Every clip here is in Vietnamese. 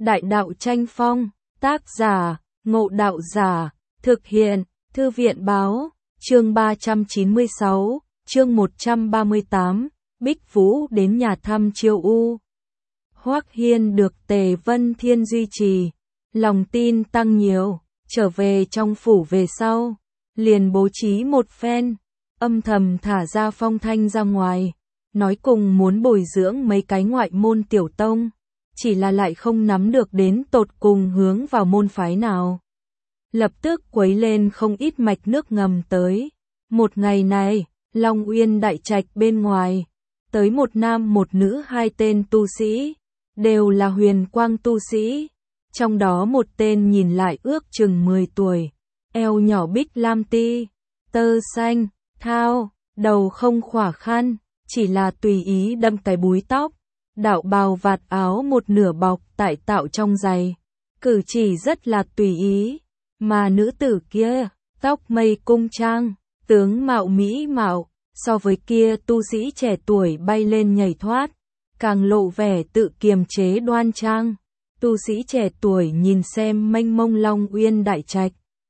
Đại đạo tranh phong, tác giả, Ngộ Đạo Giả, thực hiện, Thư viện Báo, chương 396, chương 138, Bích Vũ đến nhà thăm Chiêu U. Hoắc Hiên được Tề Vân Thiên duy trì, lòng tin tăng nhiều, trở về trong phủ về sau, liền bố trí một phen, âm thầm thả ra Phong Thanh ra ngoài, nói cùng muốn bồi dưỡng mấy cái ngoại môn tiểu tông, chỉ là lại không nắm được đến tột cùng hướng vào môn phái nào. Lập tức quấy lên không ít mạch nước ngầm tới. Một ngày này, Long Uyên đại trạch bên ngoài, tới một nam một nữ hai tên tu sĩ, đều là huyền quang tu sĩ. Trong đó một tên nhìn lại ước chừng 10 tuổi, eo nhỏ bích lam ti, tơ xanh, thao, đầu không khỏa khăn, chỉ là tùy ý đâm cái búi tóc, đạo bào vạt áo một nửa bọc tại tạo trong giày, cử chỉ rất là tùy ý. Mà nữ tử kia, tóc mây cung trang, tướng mạo mỹ mạo, so với kia tu sĩ trẻ tuổi bay lên nhảy thoát, càng lộ vẻ tự kiềm chế đoan trang. Tu sĩ trẻ tuổi nhìn xem mênh mông Long Uyên đại trạch.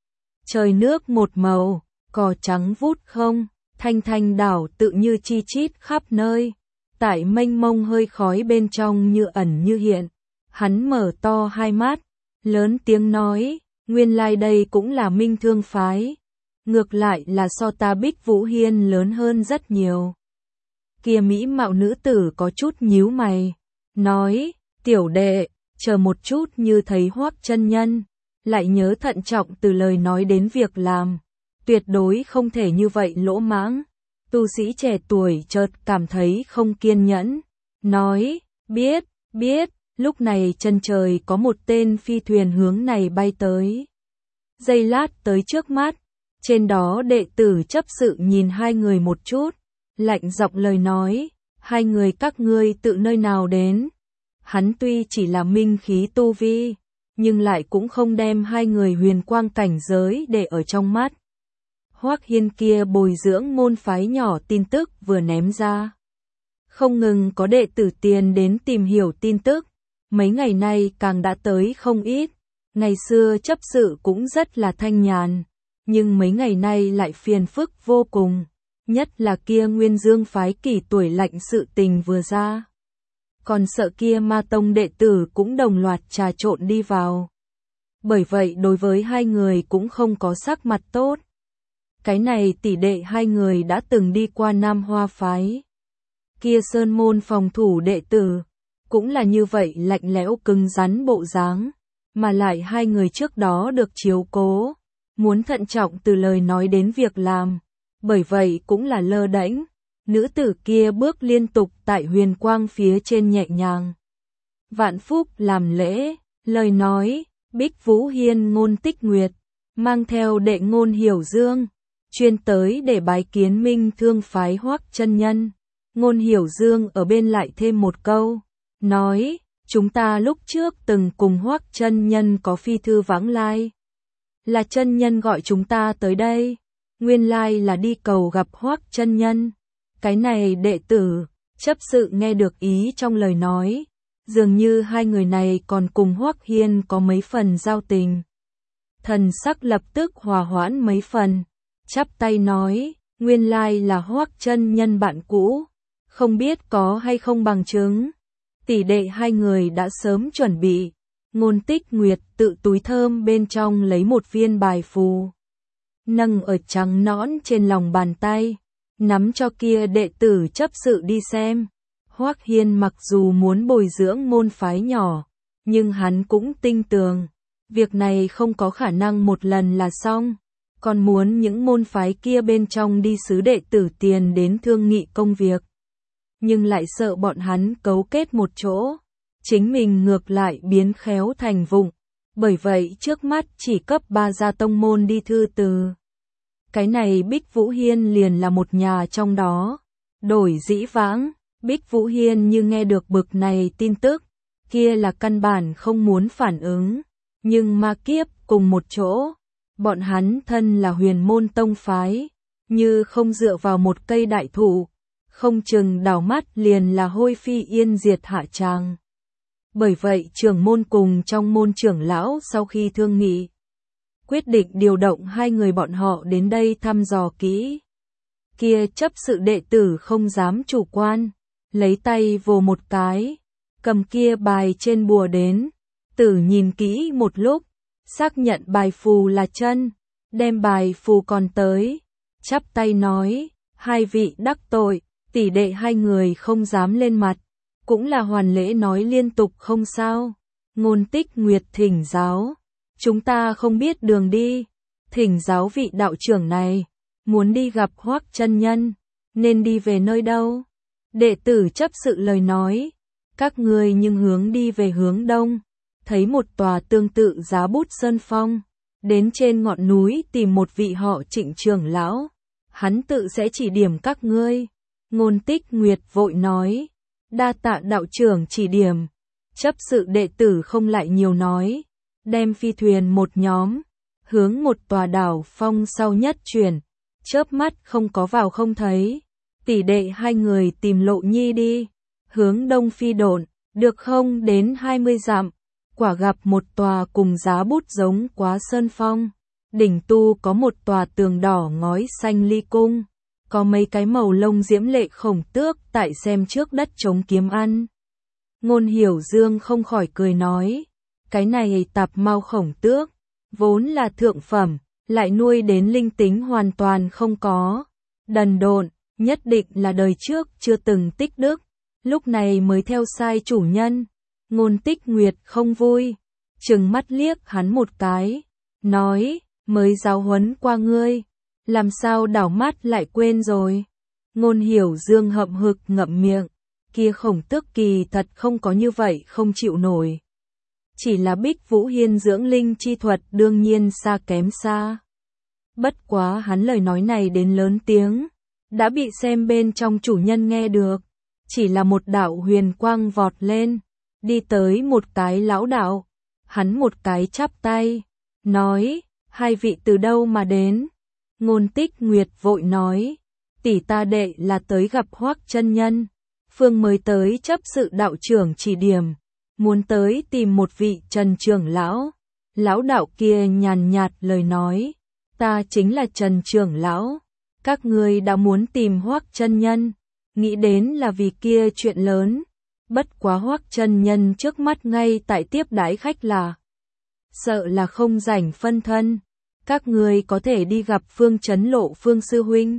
Trời nước một màu, cỏ trắng vút không, thanh thanh đảo tự như chi chít khắp nơi. Tại mênh mông hơi khói bên trong như ẩn như hiện. Hắn mở to hai mắt, lớn tiếng nói, nguyên lai đây cũng là Minh Thương phái. Ngược lại là so ta Bích Vũ Hiên lớn hơn rất nhiều. Kia mỹ mạo nữ tử có chút nhíu mày, nói, tiểu đệ, chờ một chút, như thấy Hoắc chân nhân, lại nhớ thận trọng từ lời nói đến việc làm, tuyệt đối không thể như vậy lỗ mãng. Tu sĩ trẻ tuổi chợt cảm thấy không kiên nhẫn, nói, biết, lúc này chân trời có một tên phi thuyền hướng này bay tới. Giây lát tới trước mắt, trên đó đệ tử chấp sự nhìn hai người một chút, lạnh giọng lời nói, hai người các ngươi tự nơi nào đến? Hắn tuy chỉ là minh khí tu vi, nhưng lại cũng không đem hai người huyền quang cảnh giới để ở trong mắt. Hoắc Hiên kia bồi dưỡng môn phái nhỏ tin tức vừa ném ra. Không ngừng có đệ tử tiền đến tìm hiểu tin tức, mấy ngày nay càng đã tới không ít. Ngày xưa chấp sự cũng rất là thanh nhàn, nhưng mấy ngày nay lại phiền phức vô cùng, nhất là kia Nguyên Dương phái kỳ tuổi lạnh sự tình vừa ra. Còn sợ kia Ma Tông đệ tử cũng đồng loạt trà trộn đi vào. Bởi vậy đối với hai người cũng không có sắc mặt tốt. Cái này tỷ đệ hai người đã từng đi qua Nam Hoa phái. Kia Sơn môn phòng thủ đệ tử, cũng là như vậy lạnh lẽo cứng rắn bộ dáng, mà lại hai người trước đó được chiếu cố, muốn thận trọng từ lời nói đến việc làm, bởi vậy cũng là lơ đễnh. Nữ tử kia bước liên tục tại huyền quang phía trên nhẹ nhàng. Vạn Phúc làm lễ, lời nói, Bích Vũ Hiên Ngôn Tích Nguyệt, mang theo đệ Ngôn Hiểu Dương, chuyên tới để bái kiến Minh Thương phái Hoắc chân nhân. Ngôn Hiểu Dương ở bên lại thêm một câu, nói, chúng ta lúc trước từng cùng Hoắc chân nhân có phi thư vãng lai. Là chân nhân gọi chúng ta tới đây, nguyên lai là đi cầu gặp Hoắc chân nhân. Cái này đệ tử, chấp sự nghe được ý trong lời nói, dường như hai người này còn cùng Hoắc Hiên có mấy phần giao tình. Thần sắc lập tức hòa hoãn mấy phần, chắp tay nói, nguyên lai là Hoắc chân nhân bạn cũ, không biết có hay không bằng chứng. Tỷ đệ hai người đã sớm chuẩn bị. Ngôn Tích Nguyệt tự túi thơm bên trong lấy một viên bài phù, nâng ở trắng nõn trên lòng bàn tay, nắm cho kia đệ tử chấp sự đi xem. Hoắc Hiên mặc dù muốn bồi dưỡng môn phái nhỏ, nhưng hắn cũng tin tưởng, việc này không có khả năng một lần là xong, còn muốn những môn phái kia bên trong đi sứ đệ tử tiền đến thương nghị công việc. Nhưng lại sợ bọn hắn cấu kết một chỗ, chính mình ngược lại biến khéo thành vụng, bởi vậy trước mắt chỉ cấp 3 gia tông môn đi thư từ. Cái này Bích Vũ Hiên liền là một nhà trong đó. Đổi dĩ vãng, Bích Vũ Hiên như nghe được bực này tin tức, kia là căn bản không muốn phản ứng, nhưng ma kiếp cùng một chỗ, bọn hắn thân là huyền môn tông phái, như không dựa vào một cây đại thụ, không chừng đảo mắt liền là hôi phi yên diệt hạ tràng. Bởi vậy trưởng môn cùng trong môn trưởng lão sau khi thương nghị, quyết định điều động hai người bọn họ đến đây thăm dò kỹ. Kia chấp sự đệ tử không dám chủ quan, lấy tay vồ một cái, cầm kia bài trên bùa đến, tử nhìn kỹ một lúc, xác nhận bài phù là chân, đem bài phù còn tới, chắp tay nói, hai vị đắc tội, tỷ đệ hai người không dám lên mặt, cũng là hoàn lễ nói liên tục không sao. Ngôn Tích Nguyệt thỉnh giáo, chúng ta không biết đường đi, thỉnh giáo vị đạo trưởng này, muốn đi gặp Hoắc chân nhân, nên đi về nơi đâu? Đệ tử chấp sự lời nói, các ngươi nhưng hướng đi về hướng đông, thấy một tòa tương tự Giá Bút Sơn Phong, đến trên ngọn núi tìm một vị họ Trịnh trưởng lão, hắn tự sẽ chỉ điểm các ngươi. Ngôn Tích Nguyệt vội nói, đa tạ đạo trưởng chỉ điểm. Chấp sự đệ tử không lại nhiều nói, đem phi thuyền một nhóm, hướng một tòa đảo phong sau nhất chuyển, chớp mắt không có vào không thấy. Tỷ đệ hai người tìm lộ nhi đi, hướng đông phi độn, được không đến 20 dặm, quả gặp một tòa cùng Giá Bút giống quá sơn phong. Đỉnh tu có một tòa tường đỏ ngói xanh ly cung, có mấy cái màu lông diễm lệ khổng tước tại xem trước đất chống kiếm ăn. Ngôn Hiểu Dương không khỏi cười nói, cái này tạp mau khổng tước, vốn là thượng phẩm, lại nuôi đến linh tính hoàn toàn không có. Đần độn, nhất định là đời trước chưa từng tích đức, lúc này mới theo sai chủ nhân. Ngôn Tích Nguyệt không vui, trừng mắt liếc hắn một cái, nói, mới giáo huấn qua ngươi, làm sao đảo mắt lại quên rồi. Ngôn Hiểu Dương hậm hực ngậm miệng, kia khổng tước kỳ thật không có như vậy không chịu nổi. Chỉ là Bích Vũ Hiên dưỡng linh chi thuật đương nhiên xa kém xa. Bất quá hắn lời nói này đến lớn tiếng, đã bị xem bên trong chủ nhân nghe được. Chỉ là một đạo huyền quang vọt lên, đi tới một cái lão đạo. Hắn một cái chắp tay, nói, hai vị từ đâu mà đến? Ngôn Tích Nguyệt vội nói, tỷ ta đệ là tới gặp Hoắc chân nhân, phương mới tới chấp sự đạo trưởng chỉ điểm, muốn tới tìm một vị Trần trưởng lão. Lão đạo kia nhàn nhạt lời nói, ta chính là Trần trưởng lão, các ngươi đã muốn tìm Hoắc chân nhân, nghĩ đến là vì kia chuyện lớn, bất quá Hoắc chân nhân trước mắt ngay tại tiếp đãi khách là, sợ là không rảnh phân thân, các ngươi có thể đi gặp Phương Chấn Lộ Phương sư huynh.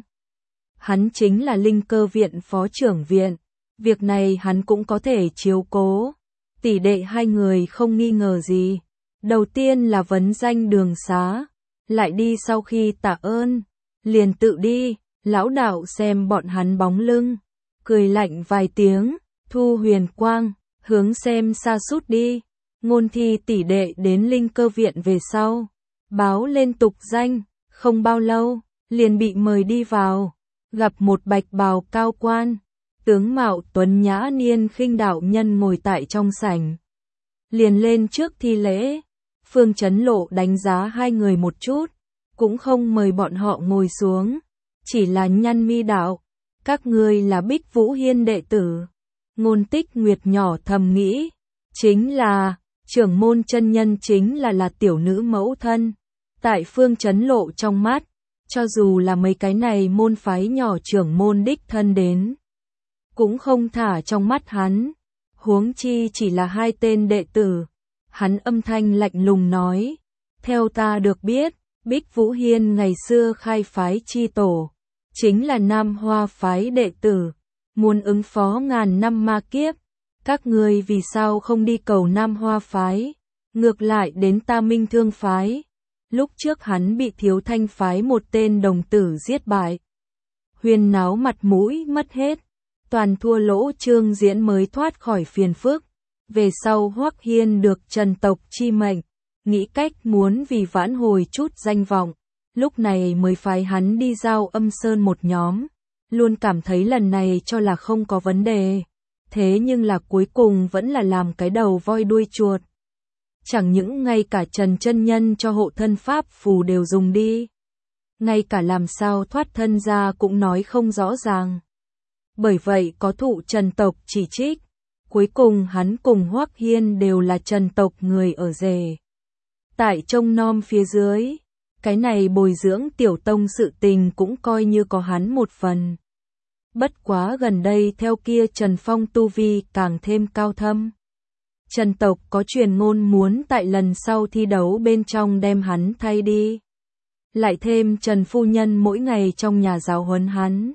Hắn chính là Linh Cơ viện phó trưởng viện, việc này hắn cũng có thể chiếu cố. Tỷ đệ hai người không nghi ngờ gì, đầu tiên là vấn danh đường xá, lại đi sau khi tạ ơn, liền tự đi. Lão đạo xem bọn hắn bóng lưng, cười lạnh vài tiếng, thu huyền quang, hướng xem xa sút đi. Ngôn Thi tỷ đệ đến Linh Cơ viện về sau, báo lên tục danh, không bao lâu, liền bị mời đi vào, gặp một bạch bào cao quan, tướng mạo tuấn nhã niên khinh đạo nhân ngồi tại trong sảnh. Liền lên trước thi lễ, Phương Chấn Lộ đánh giá hai người một chút, cũng không mời bọn họ ngồi xuống, chỉ là nhăn mi đạo, các ngươi là Bích Vũ Hiên đệ tử. Ngôn Tích Nguyệt nhỏ thầm nghĩ, chính là, trưởng môn chân nhân chính là tiểu nữ mẫu thân. Tại Phương Chấn Lộ trong mắt, cho dù là mấy cái này môn phái nhỏ trưởng môn đích thân đến, cũng không thả trong mắt hắn, huống chi chỉ là hai tên đệ tử. Hắn âm thanh lạnh lùng nói, theo ta được biết, Bích Vũ Hiên ngày xưa khai phái chi tổ, chính là Nam Hoa phái đệ tử, muốn ứng phó ngàn năm ma kiếp, các ngươi vì sao không đi cầu Nam Hoa phái, ngược lại đến Ta Minh Thương phái? Lúc trước hắn bị Thiếu Thanh phái một tên đồng tử giết bại, huyên náo mặt mũi mất hết, toàn thua lỗ Trương Diễn mới thoát khỏi phiền phức. Về sau Hoắc Hiên được Trần tộc chi mệnh, nghĩ cách muốn vì vãn hồi chút danh vọng, lúc này mới phái hắn đi giao Âm Sơn một nhóm, luôn cảm thấy lần này cho là không có vấn đề, thế nhưng là cuối cùng vẫn là làm cái đầu voi đuôi chuột. Chẳng những ngay cả Trần chân nhân cho hộ thân pháp phù đều dùng đi, ngay cả làm sao thoát thân ra cũng nói không rõ ràng. Bởi vậy có thụ Trần tộc chỉ trích, Cuối cùng hắn cùng Hoắc Hiên đều là Trần tộc người ở rể. Tại trông nom phía dưới, cái này bồi dưỡng tiểu tông sự tình cũng coi như có hắn một phần. Bất quá gần đây theo kia Trần Phong tu vi càng thêm cao thâm. Trần tộc có truyền ngôn muốn tại lần sau thi đấu bên trong đem hắn thay đi. Lại thêm Trần phu nhân mỗi ngày trong nhà giáo huấn hắn.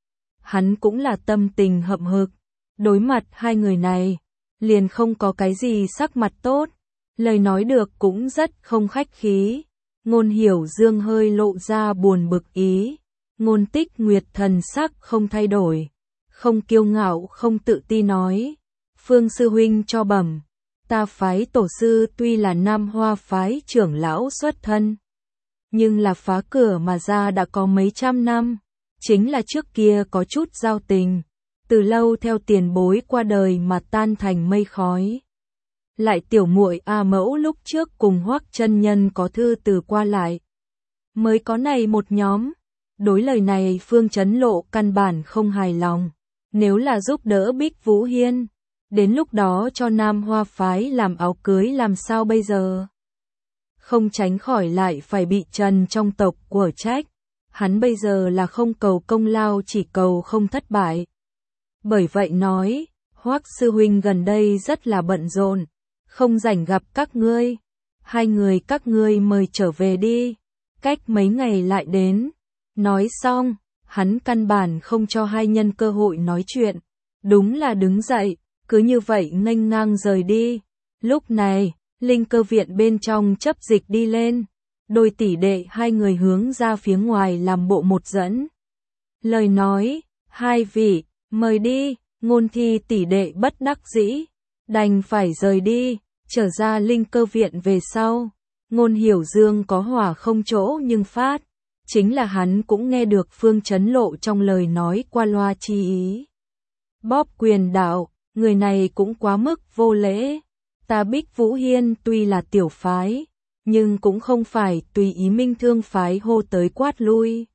Hắn cũng là tâm tình hậm hực. Đối mặt hai người này, liền không có cái gì sắc mặt tốt. Lời nói được cũng rất không khách khí. Ngôn Hiểu Dương hơi lộ ra buồn bực ý. Ngôn Tích Nguyệt thần sắc không thay đổi. Không kiêu ngạo không tự ti nói. Phương sư huynh cho bẩm. Ta phái tổ sư tuy là Nam Hoa phái trưởng lão xuất thân. Nhưng là phá cửa mà ra đã có mấy trăm năm. Chính là trước kia có chút giao tình. Từ lâu theo tiền bối qua đời mà tan thành mây khói. Lại tiểu muội A Mẫu lúc trước cùng Hoắc chân nhân có thư từ qua lại. Mới có này một nhóm. Đối lời này Phương Chấn Lộ căn bản không hài lòng. Nếu là giúp đỡ Bích Vũ Hiên, đến lúc đó cho Nam Hoa phái làm áo cưới làm sao bây giờ? Không tránh khỏi lại phải bị Trần trong tộc của trách. Hắn bây giờ là không cầu công lao chỉ cầu không thất bại. Bởi vậy nói, Hoắc sư huynh gần đây rất là bận rộn, không rảnh gặp các ngươi. Hai người các ngươi mời trở về đi, cách mấy ngày lại đến. Nói xong, hắn căn bản không cho hai nhân cơ hội nói chuyện. Đúng là đứng dậy, cứ như vậy nghênh ngang rời đi. Lúc này, linh cơ viện bên trong chấp dịch đi lên. Đôi tỷ đệ hai người hướng ra phía ngoài làm bộ một dẫn. Lời nói, hai vị, mời đi. Ngôn Thi tỷ đệ bất đắc dĩ, đành phải rời đi, trở ra linh cơ viện về sau. Ngôn Hiểu Dương có hỏa không chỗ nhưng phát. Chính là hắn cũng nghe được Phương Chấn Lộ trong lời nói qua loa chi ý. Bóp quyền đạo, người này cũng quá mức vô lễ. Ta Bích Vũ Hiên tuy là tiểu phái, nhưng cũng không phải tùy ý Minh Thương phái hô tới quát lui.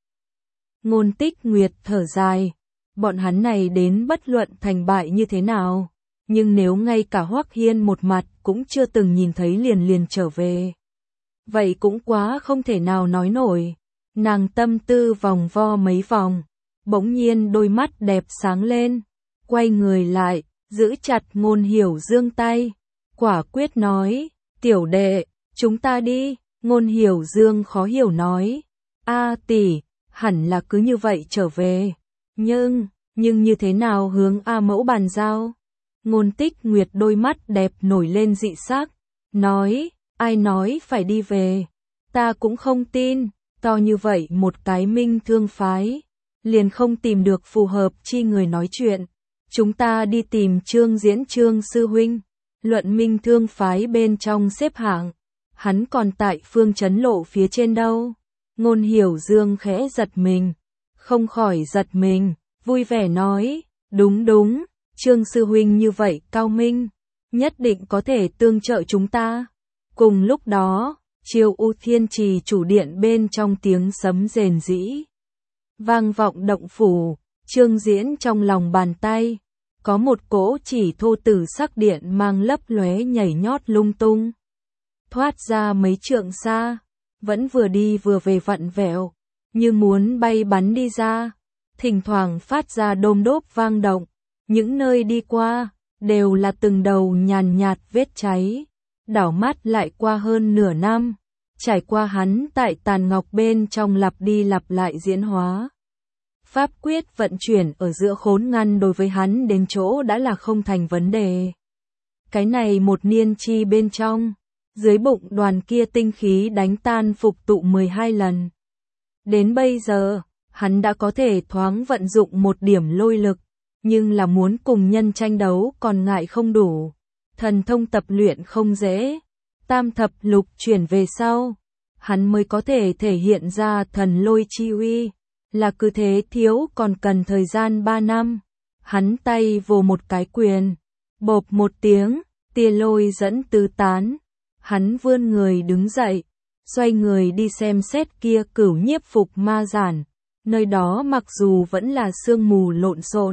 Ngôn Tích Nguyệt thở dài, bọn hắn này đến bất luận thành bại như thế nào, nhưng nếu ngay cả Hoắc Hiên một mặt cũng chưa từng nhìn thấy liền trở về. Vậy cũng quá không thể nào nói nổi. Nàng tâm tư vòng vo mấy vòng, bỗng nhiên đôi mắt đẹp sáng lên, quay người lại, giữ chặt Ngôn Hiểu Dương tay, quả quyết nói, tiểu đệ, chúng ta đi. Ngôn Hiểu Dương khó hiểu nói, a tỷ, hẳn là cứ như vậy trở về, nhưng như thế nào hướng A Mẫu bàn giao? Ngôn Tích Nguyệt đôi mắt đẹp nổi lên dị sắc, nói, ai nói phải đi về, ta cũng không tin. To như vậy một cái Minh Thương phái, liền không tìm được phù hợp chi người nói chuyện. Chúng ta đi tìm Trương Diễn Trương sư huynh, luận Minh Thương phái bên trong xếp hạng, hắn còn tại Phương Chấn Lộ phía trên đâu. Ngôn Hiểu Dương khẽ giật mình, không khỏi giật mình, vui vẻ nói, đúng, Trương sư huynh như vậy cao minh, nhất định có thể tương trợ chúng ta. Cùng lúc đó, Chiêu U Thiên Trì chủ điện bên trong tiếng sấm rền rĩ vang vọng động phủ. Trương Diễn trong lòng bàn tay có một cỗ chỉ thô tử sắc điện mang lấp lóe nhảy nhót lung tung, thoát ra mấy trượng xa, vẫn vừa đi vừa về vặn vẹo, như muốn bay bắn đi ra, thỉnh thoảng phát ra đôm đốp vang động. Những nơi đi qua đều là từng đầu nhàn nhạt vết cháy. Đảo mắt lại qua hơn nửa năm, trải qua hắn tại tàn ngọc bên trong lặp đi lặp lại diễn hóa. Pháp quyết vận chuyển ở giữa khốn ngăn đối với hắn đến chỗ đã là không thành vấn đề. Cái này một niên chi bên trong, dưới bụng đoàn kia tinh khí đánh tan phục tụ 12 lần. Đến bây giờ, hắn đã có thể thoáng vận dụng một điểm lôi lực, nhưng là muốn cùng nhân tranh đấu còn ngại không đủ. Thần thông tập luyện không dễ, tam thập lục chuyển về sau, hắn mới có thể thể hiện ra thần lôi chi uy, là cứ thế thiếu còn cần thời gian 3 năm. Hắn tay vồ một cái quyền, bộp một tiếng, tia lôi dẫn tứ tán, hắn vươn người đứng dậy, xoay người đi xem xét kia Cửu Nhiếp Phục Ma Giản, nơi đó mặc dù vẫn là sương mù lộn xộn,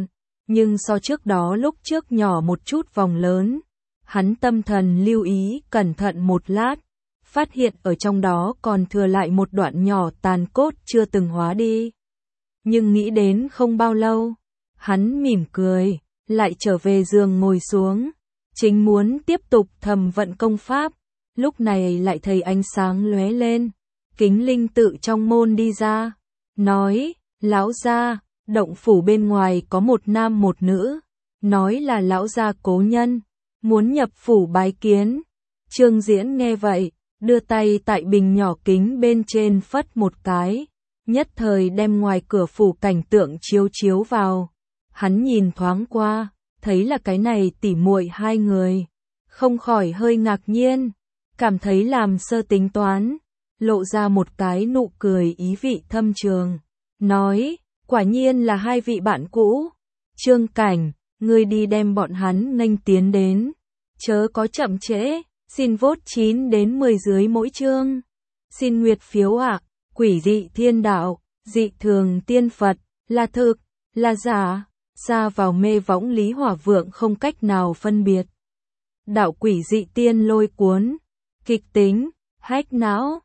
nhưng so trước đó lúc trước nhỏ một chút vòng lớn. Hắn tâm thần lưu ý cẩn thận một lát, phát hiện ở trong đó còn thừa lại một đoạn nhỏ tàn cốt chưa từng hóa đi. Nhưng nghĩ đến không bao lâu, hắn mỉm cười, lại trở về giường ngồi xuống, chính muốn tiếp tục thầm vận công pháp, lúc này lại thấy ánh sáng lóe lên, Kính Linh tự trong môn đi ra, nói, lão gia, động phủ bên ngoài có một nam một nữ, nói là lão gia cố nhân, muốn nhập phủ bái kiến. Trương Diễn nghe vậy, đưa tay tại bình nhỏ kính bên trên phất một cái, nhất thời đem ngoài cửa phủ cảnh tượng chiếu chiếu vào. Hắn nhìn thoáng qua, thấy là cái này tỉ muội hai người, không khỏi hơi ngạc nhiên, cảm thấy làm sơ tính toán, lộ ra một cái nụ cười ý vị thâm trường, nói, quả nhiên là hai vị bạn cũ. Trương Cảnh, ngươi đi đem bọn hắn nghênh tiến đến, chớ có chậm trễ, xin vote 9 đến 10 dưới mỗi chương. Xin nguyệt phiếu ạ, quỷ dị thiên đạo, dị thường tiên Phật, là thực, là giả, xa vào mê võng Lý Hỏa Vượng không cách nào phân biệt. Đạo quỷ dị tiên lôi cuốn, kịch tính, hack não.